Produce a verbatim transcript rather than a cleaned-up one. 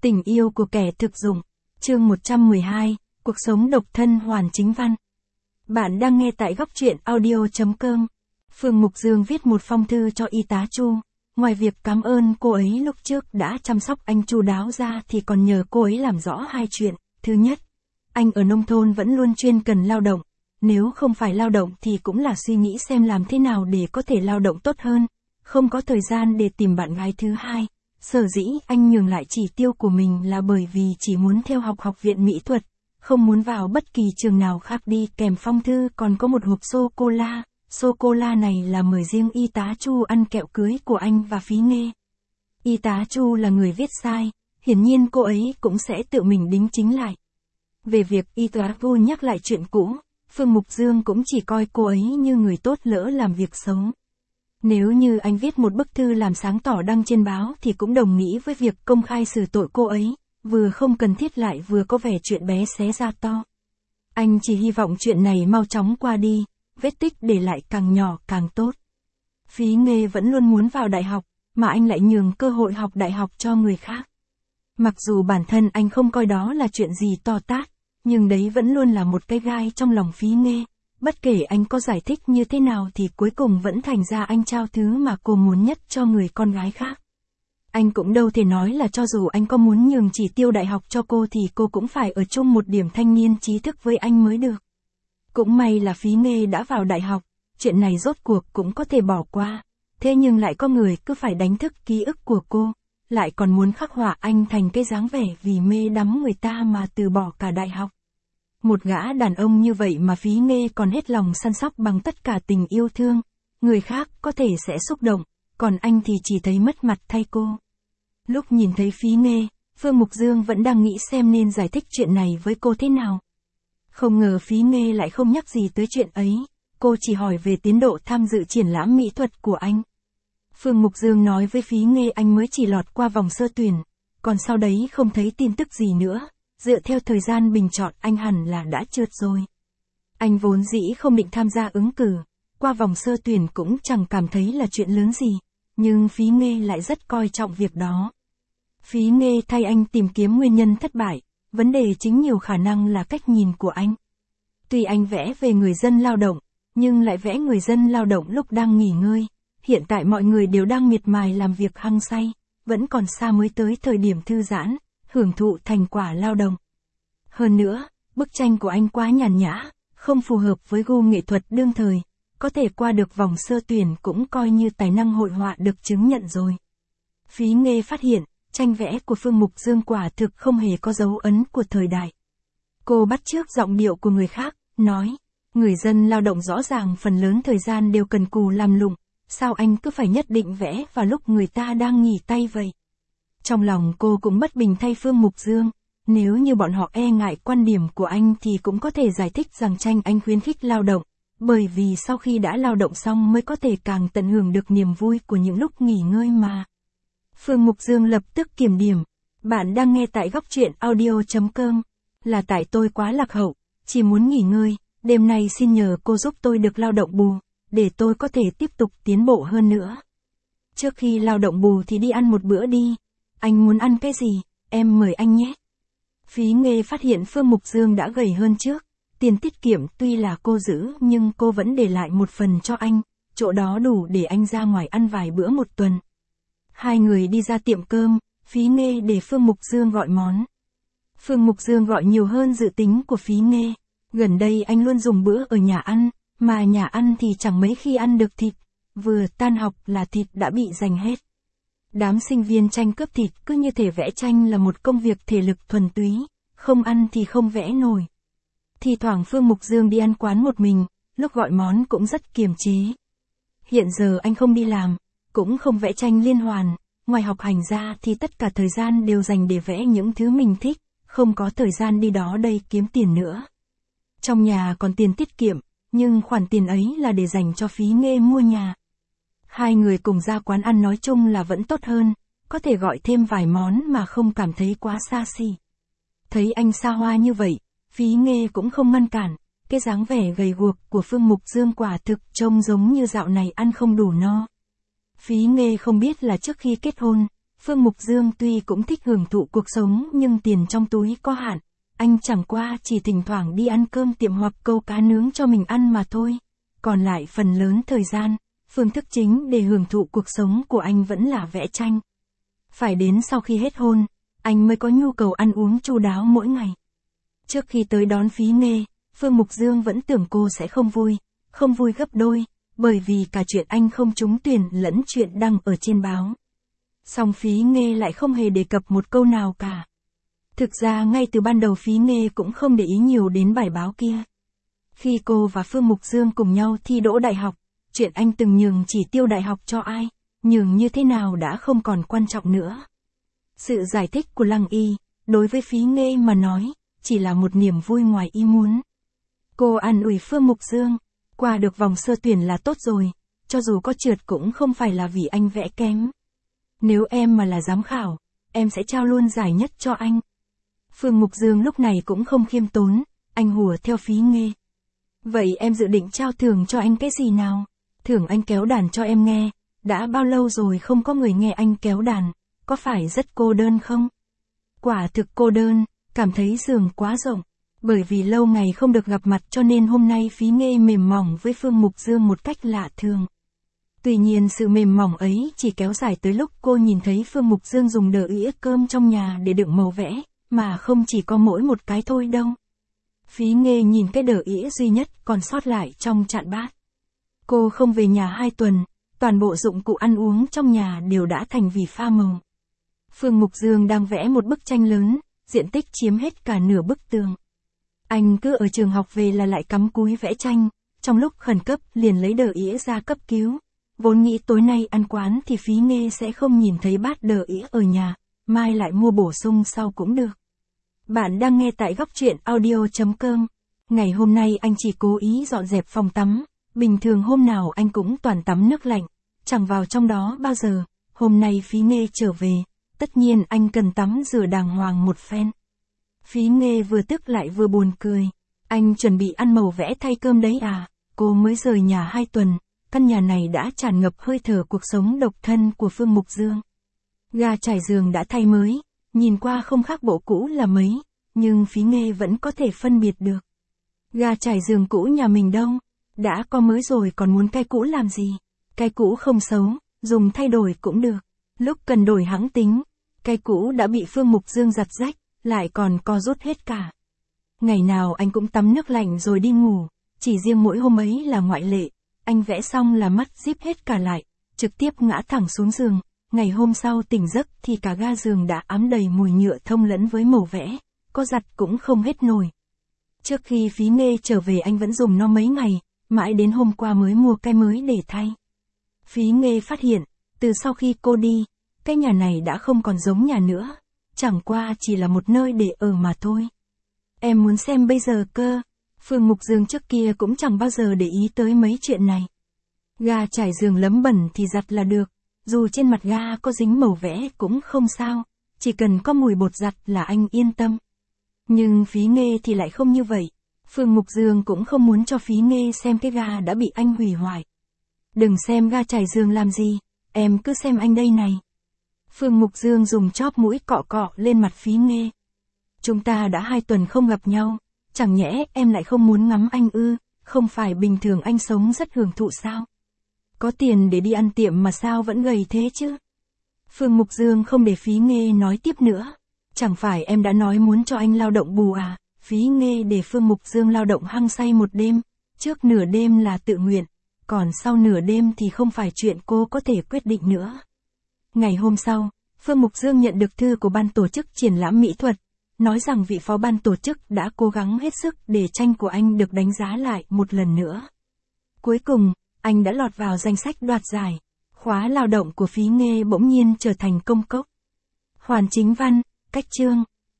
Tình yêu của kẻ thực dụng. Chương một trăm mười hai, Cuộc sống độc thân hoàn chính văn. Bạn đang nghe tại góc truyện audio chấm com. Phương Mục Dương viết một phong thư cho y tá Chu. Ngoài việc cảm ơn cô ấy lúc trước đã chăm sóc anh chu đáo ra thì còn nhờ cô ấy làm rõ hai chuyện. Thứ nhất, anh ở nông thôn vẫn luôn chuyên cần lao động. Nếu không phải lao động thì cũng là suy nghĩ xem làm thế nào để có thể lao động tốt hơn. Không có thời gian để tìm bạn gái. Thứ hai, sở dĩ anh nhường lại chỉ tiêu của mình là bởi vì chỉ muốn theo học học viện mỹ thuật, không muốn vào bất kỳ trường nào khác. Đi kèm phong thư còn có một hộp sô-cô-la. Sô-cô-la này là mời riêng y tá Chu ăn kẹo cưới của anh và Phí Nghê. Y tá Chu là người viết sai, hiển nhiên cô ấy cũng sẽ tự mình đính chính lại. Về việc y tá Chu nhắc lại chuyện cũ, Phương Mục Dương cũng chỉ coi cô ấy như người tốt lỡ làm việc xấu. Nếu như anh viết một bức thư làm sáng tỏ đăng trên báo thì cũng đồng nghĩa với việc công khai xử tội cô ấy, vừa không cần thiết lại vừa có vẻ chuyện bé xé ra to. Anh chỉ hy vọng chuyện này mau chóng qua đi, vết tích để lại càng nhỏ càng tốt. Phí Nghê vẫn luôn muốn vào đại học, mà anh lại nhường cơ hội học đại học cho người khác. Mặc dù bản thân anh không coi đó là chuyện gì to tát, nhưng đấy vẫn luôn là một cái gai trong lòng Phí Nghê. Bất kể anh có giải thích như thế nào thì cuối cùng vẫn thành ra anh trao thứ mà cô muốn nhất cho người con gái khác. Anh cũng đâu thể nói là cho dù anh có muốn nhường chỉ tiêu đại học cho cô thì cô cũng phải ở chung một điểm thanh niên trí thức với anh mới được. Cũng may là Phí Nghê đã vào đại học, chuyện này rốt cuộc cũng có thể bỏ qua. Thế nhưng lại có người cứ phải đánh thức ký ức của cô, lại còn muốn khắc họa anh thành cái dáng vẻ vì mê đắm người ta mà từ bỏ cả đại học. Một gã đàn ông như vậy mà Phí Nghê còn hết lòng săn sóc bằng tất cả tình yêu thương, người khác có thể sẽ xúc động, còn anh thì chỉ thấy mất mặt thay cô. Lúc nhìn thấy Phí Nghê, Phương Mục Dương vẫn đang nghĩ xem nên giải thích chuyện này với cô thế nào. Không ngờ Phí Nghê lại không nhắc gì tới chuyện ấy, cô chỉ hỏi về tiến độ tham dự triển lãm mỹ thuật của anh. Phương Mục Dương nói với Phí Nghê anh mới chỉ lọt qua vòng sơ tuyển, còn sau đấy không thấy tin tức gì nữa. Dựa theo thời gian bình chọn anh hẳn là đã trượt rồi. Anh vốn dĩ không định tham gia ứng cử, qua vòng sơ tuyển cũng chẳng cảm thấy là chuyện lớn gì, nhưng Phí Nghê lại rất coi trọng việc đó. Phí Nghê thay anh tìm kiếm nguyên nhân thất bại, vấn đề chính nhiều khả năng là cách nhìn của anh. Tuy anh vẽ về người dân lao động, nhưng lại vẽ người dân lao động lúc đang nghỉ ngơi, hiện tại mọi người đều đang miệt mài làm việc hăng say, vẫn còn xa mới tới thời điểm thư giãn, hưởng thụ thành quả lao động. Hơn nữa, bức tranh của anh quá nhàn nhã, không phù hợp với gu nghệ thuật đương thời, có thể qua được vòng sơ tuyển cũng coi như tài năng hội họa được chứng nhận rồi. Phí Nghê phát hiện, tranh vẽ của Phương Mục Dương quả thực không hề có dấu ấn của thời đại. Cô bắt chước giọng điệu của người khác, nói, người dân lao động rõ ràng phần lớn thời gian đều cần cù làm lụng, sao anh cứ phải nhất định vẽ vào lúc người ta đang nghỉ tay vậy? Trong lòng cô cũng bất bình thay Phương Mục Dương, nếu như bọn họ e ngại quan điểm của anh thì cũng có thể giải thích rằng tranh anh khuyến khích lao động, bởi vì sau khi đã lao động xong mới có thể càng tận hưởng được niềm vui của những lúc nghỉ ngơi mà. Phương Mục Dương lập tức kiểm điểm, bạn đang nghe tại góc truyện audio chấm com, là tại tôi quá lạc hậu, chỉ muốn nghỉ ngơi, đêm nay xin nhờ cô giúp tôi được lao động bù, để tôi có thể tiếp tục tiến bộ hơn nữa. Trước khi lao động bù thì đi ăn một bữa đi. Anh muốn ăn cái gì, em mời anh nhé. Phí Nghê phát hiện Phương Mục Dương đã gầy hơn trước, tiền tiết kiệm tuy là cô giữ nhưng cô vẫn để lại một phần cho anh, chỗ đó đủ để anh ra ngoài ăn vài bữa một tuần. Hai người đi ra tiệm cơm, Phí Nghê để Phương Mục Dương gọi món. Phương Mục Dương gọi nhiều hơn dự tính của Phí Nghê, gần đây anh luôn dùng bữa ở nhà ăn, mà nhà ăn thì chẳng mấy khi ăn được thịt, vừa tan học là thịt đã bị giành hết. Đám sinh viên tranh cướp thịt cứ như thể vẽ tranh là một công việc thể lực thuần túy, không ăn thì không vẽ nổi. Thì thoảng Phương Mục Dương đi ăn quán một mình, lúc gọi món cũng rất kiềm chế. Hiện giờ anh không đi làm, cũng không vẽ tranh liên hoàn, ngoài học hành ra thì tất cả thời gian đều dành để vẽ những thứ mình thích, không có thời gian đi đó đây kiếm tiền nữa. Trong nhà còn tiền tiết kiệm, nhưng khoản tiền ấy là để dành cho Phí Nghê mua nhà. Hai người cùng ra quán ăn nói chung là vẫn tốt hơn, có thể gọi thêm vài món mà không cảm thấy quá xa xỉ. Thấy anh xa hoa như vậy, Phí Nghê cũng không ngăn cản, cái dáng vẻ gầy guộc của Phương Mục Dương quả thực trông giống như dạo này ăn không đủ no. Phí Nghê không biết là trước khi kết hôn, Phương Mục Dương tuy cũng thích hưởng thụ cuộc sống nhưng tiền trong túi có hạn, anh chẳng qua chỉ thỉnh thoảng đi ăn cơm tiệm hoặc câu cá nướng cho mình ăn mà thôi. Còn lại phần lớn thời gian, phương thức chính để hưởng thụ cuộc sống của anh vẫn là vẽ tranh. Phải đến sau khi hết hôn, anh mới có nhu cầu ăn uống chu đáo mỗi ngày. Trước khi tới đón Phí Nghê, Phương Mục Dương vẫn tưởng cô sẽ không vui, không vui gấp đôi, bởi vì cả chuyện anh không trúng tuyển lẫn chuyện đăng ở trên báo. Song Phí Nghê lại không hề đề cập một câu nào cả. Thực ra ngay từ ban đầu Phí Nghê cũng không để ý nhiều đến bài báo kia. Khi cô và Phương Mục Dương cùng nhau thi đỗ đại học, chuyện anh từng nhường chỉ tiêu đại học cho ai, nhường như thế nào đã không còn quan trọng nữa. Sự giải thích của Lăng Y, đối với Phí Nghê mà nói, chỉ là một niềm vui ngoài ý muốn. Cô an ủi Phương Mục Dương, qua được vòng sơ tuyển là tốt rồi, cho dù có trượt cũng không phải là vì anh vẽ kém. Nếu em mà là giám khảo, em sẽ trao luôn giải nhất cho anh. Phương Mục Dương lúc này cũng không khiêm tốn, anh hùa theo Phí Nghê. Vậy em dự định trao thưởng cho anh cái gì nào? Thưởng anh kéo đàn cho em nghe, đã bao lâu rồi không có người nghe anh kéo đàn, có phải rất cô đơn không? Quả thực cô đơn, cảm thấy giường quá rộng. Bởi vì lâu ngày không được gặp mặt cho nên hôm nay Phí Nghê mềm mỏng với Phương Mục Dương một cách lạ thường. Tuy nhiên sự mềm mỏng ấy chỉ kéo dài tới lúc cô nhìn thấy Phương Mục Dương dùng đỡ ĩa cơm trong nhà để đựng màu vẽ, mà không chỉ có mỗi một cái thôi đâu. Phí Nghê nhìn cái đỡ ĩa duy nhất còn sót lại trong chạn bát. Cô không về nhà hai tuần, toàn bộ dụng cụ ăn uống trong nhà đều đã thành vì pha màu. Phương Mục Dương đang vẽ một bức tranh lớn, diện tích chiếm hết cả nửa bức tường. Anh cứ ở trường học về là lại cắm cúi vẽ tranh, trong lúc khẩn cấp liền lấy đỡ ĩa ra cấp cứu. Vốn nghĩ tối nay ăn quán thì Phí Nghê sẽ không nhìn thấy bát đỡ ĩa ở nhà, mai lại mua bổ sung sau cũng được. Bạn đang nghe tại góc truyện audio chấm com. Ngày hôm nay anh chỉ cố ý dọn dẹp phòng tắm, bình thường hôm nào anh cũng toàn tắm nước lạnh, chẳng vào trong đó bao giờ. Hôm nay Phí Nghê trở về, tất nhiên anh cần tắm rửa đàng hoàng một phen. Phí Nghê vừa tức lại vừa buồn cười. Anh chuẩn bị ăn màu vẽ thay cơm đấy à? Cô mới rời nhà hai tuần, căn nhà này đã tràn ngập hơi thở cuộc sống độc thân của Phương Mục Dương. Ga trải giường đã thay mới, nhìn qua không khác bộ cũ là mấy, nhưng Phí Nghê vẫn có thể phân biệt được. Ga trải giường cũ nhà mình đâu? Đã có mới rồi còn muốn cái cũ làm gì? Cái cũ không xấu, dùng thay đổi cũng được. Lúc cần đổi hãng tính, cái cũ đã bị Phương Mục Dương giặt rách, lại còn co rút hết cả. Ngày nào anh cũng tắm nước lạnh rồi đi ngủ, chỉ riêng mỗi hôm ấy là ngoại lệ. Anh vẽ xong là mắt díp hết cả lại, trực tiếp ngã thẳng xuống giường. Ngày hôm sau tỉnh giấc thì cả ga giường đã ám đầy mùi nhựa thông lẫn với màu vẽ, có giặt cũng không hết nổi. Trước khi Phí Nghê trở về anh vẫn dùng nó mấy ngày, mãi đến hôm qua mới mua cái mới để thay. Phí Nghê phát hiện, từ sau khi cô đi, cái nhà này đã không còn giống nhà nữa, chẳng qua chỉ là một nơi để ở mà thôi. Em muốn xem bây giờ cơ. Phương Mục Dương trước kia cũng chẳng bao giờ để ý tới mấy chuyện này. Ga trải giường lấm bẩn thì giặt là được, dù trên mặt ga có dính màu vẽ cũng không sao, chỉ cần có mùi bột giặt là anh yên tâm. Nhưng Phí Nghê thì lại không như vậy. Phương Mục Dương cũng không muốn cho Phí Nghê xem cái ga đã bị anh hủy hoại. Đừng xem ga trải giường làm gì, em cứ xem anh đây này. Phương Mục Dương dùng chóp mũi cọ cọ lên mặt Phí Nghê. Chúng ta đã hai tuần không gặp nhau, chẳng nhẽ em lại không muốn ngắm anh ư? Không phải bình thường anh sống rất hưởng thụ sao? Có tiền để đi ăn tiệm mà sao vẫn gầy thế chứ? Phương Mục Dương không để Phí Nghê nói tiếp nữa. Chẳng phải em đã nói muốn cho anh lao động bù à? Phí Nghê để Phương Mục Dương lao động hăng say một đêm, trước nửa đêm là tự nguyện, còn sau nửa đêm thì không phải chuyện cô có thể quyết định nữa. Ngày hôm sau, Phương Mục Dương nhận được thư của ban tổ chức triển lãm mỹ thuật, nói rằng vị phó ban tổ chức đã cố gắng hết sức để tranh của anh được đánh giá lại một lần nữa. Cuối cùng, anh đã lọt vào danh sách đoạt giải. Khóa lao động của Phí Nghê bỗng nhiên trở thành công cốc. Hoàn chính văn, cách chương.